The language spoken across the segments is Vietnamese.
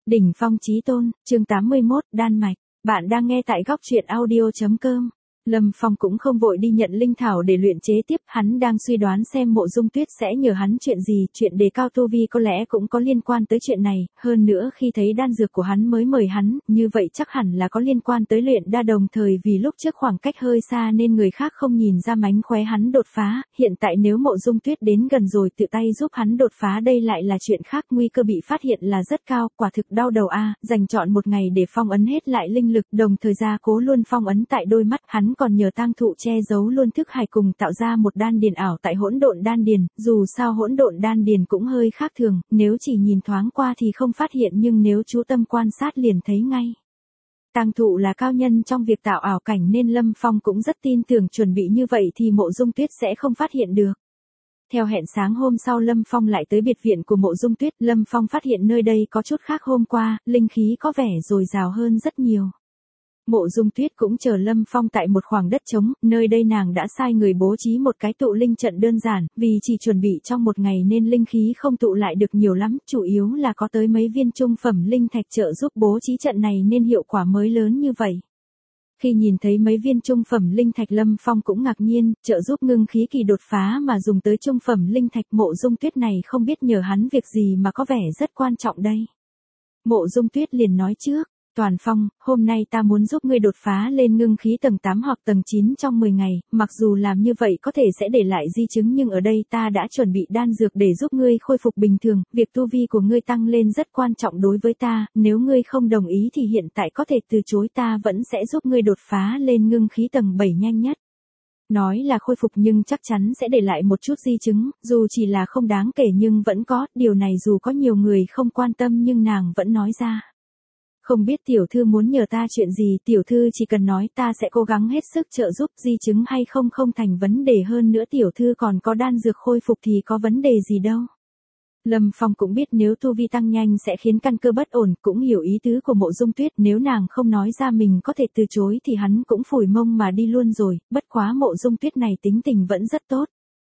Đỉnh phong chí tôn, chương 81, Đan Mạch. Bạn đang nghe tại góc truyện audio.com. Lâm Phong cũng không vội đi nhận linh thảo để luyện chế tiếp, hắn đang suy đoán xem Mộ Dung Tuyết sẽ nhờ hắn chuyện gì, chuyện đề cao tu vi có lẽ cũng có liên quan tới chuyện này, hơn nữa khi thấy đan dược của hắn mới mời hắn, như vậy chắc hẳn là có liên quan tới luyện đa đồng thời vì lúc trước khoảng cách hơi xa nên người khác không nhìn ra mánh khóe hắn đột phá, hiện tại nếu Mộ Dung Tuyết đến gần rồi tự tay giúp hắn đột phá đây lại là chuyện khác, nguy cơ bị phát hiện là rất cao, quả thực đau đầu a, dành chọn một ngày để phong ấn hết lại linh lực, đồng thời gia cố luôn phong ấn tại đôi mắt, hắn còn nhờ tang thụ che giấu luôn thức hải cùng tạo ra một đan điền ảo tại hỗn độn đan điền, dù sao hỗn độn đan điền cũng hơi khác thường, nếu chỉ nhìn thoáng qua thì không phát hiện nhưng nếu chú tâm quan sát liền thấy ngay. Tang thụ là cao nhân trong việc tạo ảo cảnh nên Lâm Phong cũng rất tin tưởng chuẩn bị như vậy thì Mộ Dung Tuyết sẽ không phát hiện được. Theo hẹn sáng hôm sau Lâm Phong lại tới biệt viện của Mộ Dung Tuyết, Lâm Phong phát hiện nơi đây có chút khác hôm qua, linh khí có vẻ dồi dào hơn rất nhiều. Mộ Dung Tuyết cũng chờ Lâm Phong tại một khoảng đất trống, nơi đây nàng đã sai người bố trí một cái tụ linh trận đơn giản, vì chỉ chuẩn bị trong một ngày nên linh khí không tụ lại được nhiều lắm, chủ yếu là có tới mấy viên trung phẩm linh thạch trợ giúp bố trí trận này nên hiệu quả mới lớn như vậy. Khi nhìn thấy mấy viên trung phẩm linh thạch Lâm Phong cũng ngạc nhiên, trợ giúp ngưng khí kỳ đột phá mà dùng tới trung phẩm linh thạch Mộ Dung Tuyết này không biết nhờ hắn việc gì mà có vẻ rất quan trọng đây. Mộ Dung Tuyết liền nói trước. Toàn Phong, hôm nay ta muốn giúp ngươi đột phá lên ngưng khí tầng 8 hoặc tầng 9 trong 10 ngày, mặc dù làm như vậy có thể sẽ để lại di chứng nhưng ở đây ta đã chuẩn bị đan dược để giúp ngươi khôi phục bình thường, việc tu vi của ngươi tăng lên rất quan trọng đối với ta, nếu ngươi không đồng ý thì hiện tại có thể từ chối, ta vẫn sẽ giúp ngươi đột phá lên ngưng khí tầng 7 nhanh nhất. Nói là khôi phục nhưng chắc chắn sẽ để lại một chút di chứng, dù chỉ là không đáng kể nhưng vẫn có, điều này dù có nhiều người không quan tâm nhưng nàng vẫn nói ra. Không biết tiểu thư muốn nhờ ta chuyện gì, tiểu thư chỉ cần nói ta sẽ cố gắng hết sức trợ giúp, di chứng hay không không thành vấn đề, hơn nữa tiểu thư còn có đan dược khôi phục thì có vấn đề gì đâu. Lâm Phong cũng biết nếu tu vi tăng nhanh sẽ khiến căn cơ bất ổn, cũng hiểu ý tứ của Mộ Dung Tuyết, nếu nàng không nói ra mình có thể từ chối thì hắn cũng phủi mông mà đi luôn rồi, bất quá Mộ Dung Tuyết này tính tình vẫn rất tốt.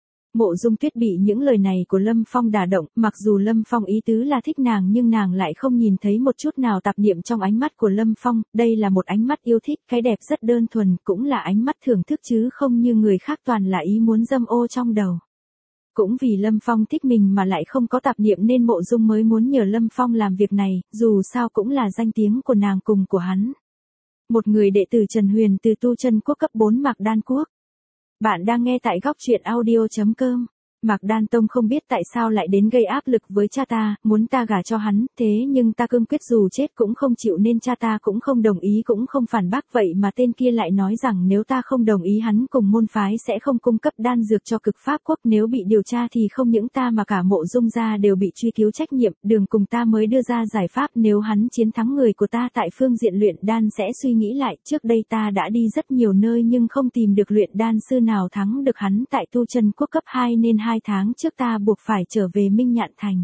Mộ Dung Tuyết bị những lời này của Lâm Phong đả động, mặc dù Lâm Phong ý tứ là thích nàng nhưng nàng lại không nhìn thấy một chút nào tạp niệm trong ánh mắt của Lâm Phong, đây là một ánh mắt yêu thích, cái đẹp rất đơn thuần, cũng là ánh mắt thưởng thức chứ không như người khác toàn là ý muốn dâm ô trong đầu. Cũng vì Lâm Phong thích mình mà lại không có tạp niệm nên Mộ Dung mới muốn nhờ Lâm Phong làm việc này, dù sao cũng là danh tiếng của nàng cùng của hắn. Một người đệ tử Trần Huyền từ tu chân quốc cấp 4 Mạc Đan Quốc. Bạn đang nghe tại góc truyện audio.com. Mạc Đan Tông không biết tại sao lại đến gây áp lực với cha ta, muốn ta gả cho hắn, thế nhưng ta cương quyết dù chết cũng không chịu nên cha ta cũng không đồng ý cũng không phản bác, vậy mà tên kia lại nói rằng nếu ta không đồng ý hắn cùng môn phái sẽ không cung cấp đan dược cho Cực Pháp Quốc, nếu bị điều tra thì không những ta mà cả Mộ Dung gia đều bị truy cứu trách nhiệm, đường cùng ta mới đưa ra giải pháp, nếu hắn chiến thắng người của ta tại phương diện luyện đan sẽ suy nghĩ lại, trước đây ta đã đi rất nhiều nơi nhưng không tìm được luyện đan sư nào thắng được hắn tại tu chân quốc cấp 2 nên 2 tháng trước ta buộc phải trở về Minh Nhạn Thành.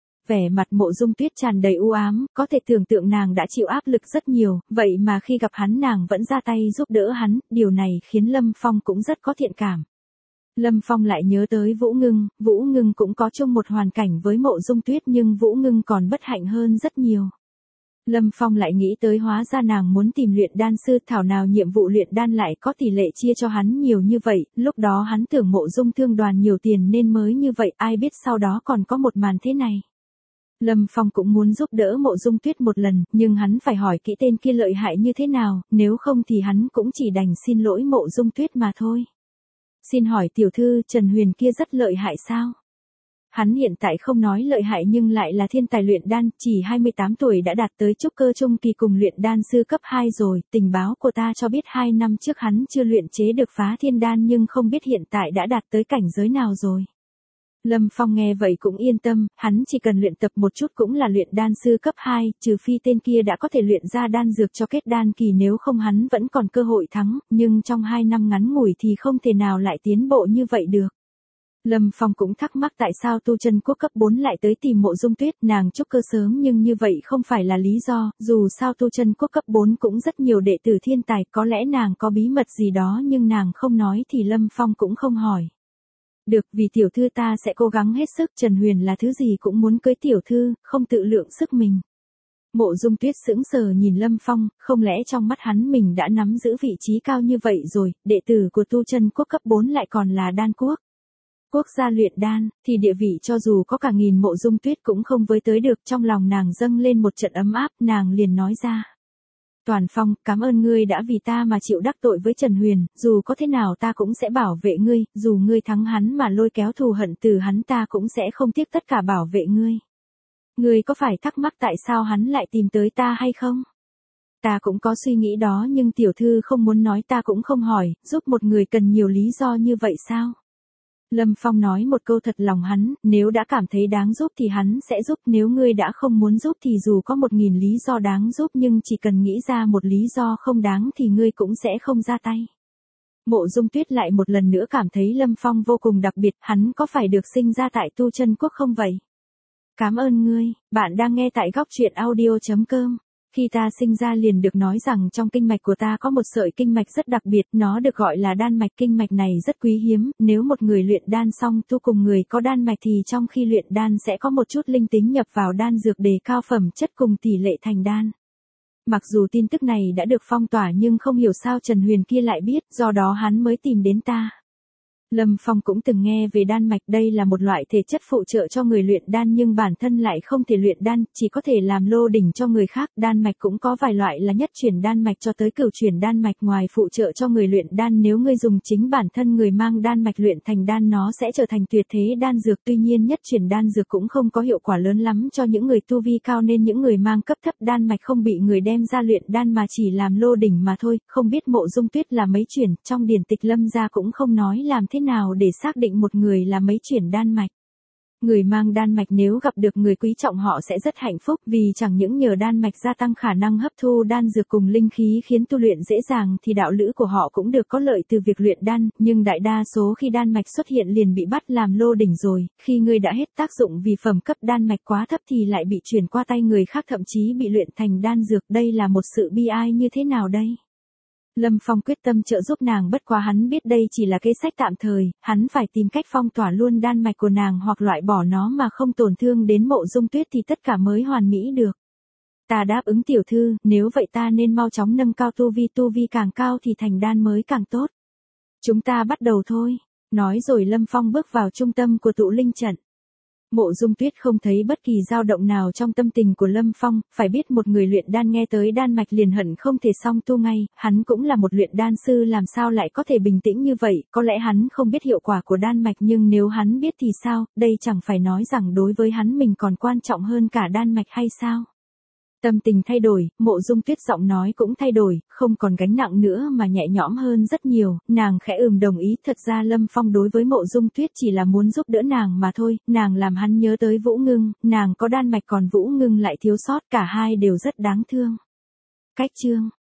Vẻ mặt Mộ Dung Tuyết tràn đầy u ám, có thể tưởng tượng nàng đã chịu áp lực rất nhiều, vậy mà khi gặp hắn nàng vẫn ra tay giúp đỡ hắn, điều này khiến Lâm Phong cũng rất có thiện cảm. Lâm Phong lại nhớ tới Vũ Ngưng cũng có chung một hoàn cảnh với Mộ Dung Tuyết nhưng Vũ Ngưng còn bất hạnh hơn rất nhiều. Lâm Phong lại nghĩ tới hóa ra nàng muốn tìm luyện đan sư, thảo nào nhiệm vụ luyện đan lại có tỷ lệ chia cho hắn nhiều như vậy, lúc đó hắn tưởng Mộ Dung Thương Đoàn nhiều tiền nên mới như vậy, ai biết sau đó còn có một màn thế này. Lâm Phong cũng muốn giúp đỡ Mộ Dung Tuyết một lần, nhưng hắn phải hỏi kỹ tên kia lợi hại như thế nào, nếu không thì hắn cũng chỉ đành xin lỗi Mộ Dung Tuyết mà thôi. Xin hỏi tiểu thư, Trần Huyền kia rất lợi hại sao? Hắn hiện tại không nói lợi hại nhưng lại là thiên tài luyện đan, chỉ 28 tuổi đã đạt tới trúc cơ trung kỳ cùng luyện đan sư cấp 2 rồi, tình báo của ta cho biết 2 năm trước hắn chưa luyện chế được phá thiên đan nhưng không biết hiện tại đã đạt tới cảnh giới nào rồi. Lâm Phong nghe vậy cũng yên tâm, hắn chỉ cần luyện tập một chút cũng là luyện đan sư cấp 2, trừ phi tên kia đã có thể luyện ra đan dược cho kết đan kỳ, nếu không hắn vẫn còn cơ hội thắng, nhưng trong 2 năm ngắn ngủi thì không thể nào lại tiến bộ như vậy được. Lâm Phong cũng thắc mắc tại sao tu chân quốc cấp 4 lại tới tìm Mộ Dung Tuyết, nàng trúc cơ sớm nhưng như vậy không phải là lý do, dù sao tu chân quốc cấp 4 cũng rất nhiều đệ tử thiên tài, có lẽ nàng có bí mật gì đó nhưng nàng không nói thì Lâm Phong cũng không hỏi. Được, vì tiểu thư ta sẽ cố gắng hết sức, Trần Huyền là thứ gì cũng muốn cưới tiểu thư, không tự lượng sức mình. Mộ Dung Tuyết sững sờ nhìn Lâm Phong, không lẽ trong mắt hắn mình đã nắm giữ vị trí cao như vậy rồi, đệ tử của tu chân quốc cấp 4 lại còn là đan quốc. Quốc gia luyện đan, thì địa vị cho dù có cả nghìn Mộ Dung Tuyết cũng không với tới được, trong lòng nàng dâng lên một trận ấm áp, nàng liền nói ra. Toàn Phong, cảm ơn ngươi đã vì ta mà chịu đắc tội với Trần Huyền, dù có thế nào ta cũng sẽ bảo vệ ngươi, dù ngươi thắng hắn mà lôi kéo thù hận từ hắn ta cũng sẽ không tiếc tất cả bảo vệ ngươi. Ngươi có phải thắc mắc tại sao hắn lại tìm tới ta hay không? Ta cũng có suy nghĩ đó nhưng tiểu thư không muốn nói ta cũng không hỏi, giúp một người cần nhiều lý do như vậy sao? Lâm Phong nói một câu thật lòng hắn, nếu đã cảm thấy đáng giúp thì hắn sẽ giúp, nếu ngươi đã không muốn giúp thì dù có 1000 lý do đáng giúp nhưng chỉ cần nghĩ ra một lý do không đáng thì ngươi cũng sẽ không ra tay. Mộ Dung Tuyết lại một lần nữa cảm thấy Lâm Phong vô cùng đặc biệt, hắn có phải được sinh ra tại tu chân quốc không vậy? Cảm ơn ngươi, bạn đang nghe tại góc truyện audio.com. Khi ta sinh ra liền được nói rằng trong kinh mạch của ta có một sợi kinh mạch rất đặc biệt, nó được gọi là đan mạch. Kinh mạch này rất quý hiếm, nếu một người luyện đan xong tu cùng người có đan mạch thì trong khi luyện đan sẽ có một chút linh tính nhập vào đan dược đề cao phẩm chất cùng tỷ lệ thành đan. Mặc dù tin tức này đã được phong tỏa nhưng không hiểu sao Trần Huyền kia lại biết, do đó hắn mới tìm đến ta. Lâm Phong cũng từng nghe về đan mạch, đây là một loại thể chất phụ trợ cho người luyện đan nhưng bản thân lại không thể luyện đan, chỉ có thể làm lô đỉnh cho người khác. Đan mạch cũng có vài loại là nhất chuyển đan mạch cho tới cửu chuyển đan mạch, ngoài phụ trợ cho người luyện đan nếu ngươi dùng chính bản thân người mang đan mạch luyện thành đan nó sẽ trở thành tuyệt thế đan dược. Tuy nhiên nhất chuyển đan dược cũng không có hiệu quả lớn lắm cho những người tu vi cao nên những người mang cấp thấp đan mạch không bị người đem ra luyện đan mà chỉ làm lô đỉnh mà thôi. Không biết Mộ Dung Tuyết là mấy chuyển, trong điển tịch Lâm gia cũng không nói làm thế nào để xác định một người là mấy chuyển đan mạch. Người mang đan mạch nếu gặp được người quý trọng họ sẽ rất hạnh phúc vì chẳng những nhờ đan mạch gia tăng khả năng hấp thu đan dược cùng linh khí khiến tu luyện dễ dàng thì đạo lữ của họ cũng được có lợi từ việc luyện đan, nhưng đại đa số khi đan mạch xuất hiện liền bị bắt làm lô đỉnh rồi, khi người đã hết tác dụng vì phẩm cấp đan mạch quá thấp thì lại bị chuyển qua tay người khác, thậm chí bị luyện thành đan dược, đây là một sự bi ai như thế nào đây? Lâm Phong quyết tâm trợ giúp nàng, bất quá hắn biết đây chỉ là kế sách tạm thời, hắn phải tìm cách phong tỏa luôn đan mạch của nàng hoặc loại bỏ nó mà không tổn thương đến Mộ Dung Tuyết thì tất cả mới hoàn mỹ được. Ta đáp ứng tiểu thư, nếu vậy ta nên mau chóng nâng cao tu vi càng cao thì thành đan mới càng tốt. Chúng ta bắt đầu thôi. Nói rồi Lâm Phong bước vào trung tâm của tụ linh trận. Mộ Dung Tuyết không thấy bất kỳ dao động nào trong tâm tình của Lâm Phong, phải biết một người luyện đan nghe tới đan mạch liền hận không thể xong tu ngay, hắn cũng là một luyện đan sư làm sao lại có thể bình tĩnh như vậy, có lẽ hắn không biết hiệu quả của đan mạch nhưng nếu hắn biết thì sao, đây chẳng phải nói rằng đối với hắn mình còn quan trọng hơn cả đan mạch hay sao? Tâm tình thay đổi, Mộ Dung Tuyết giọng nói cũng thay đổi, không còn gánh nặng nữa mà nhẹ nhõm hơn rất nhiều, nàng khẽ đồng ý, thật ra Lâm Phong đối với Mộ Dung Tuyết chỉ là muốn giúp đỡ nàng mà thôi, nàng làm hắn nhớ tới Vũ Ngưng, nàng có đan mạch còn Vũ Ngưng lại thiếu sót, cả hai đều rất đáng thương. Cách chương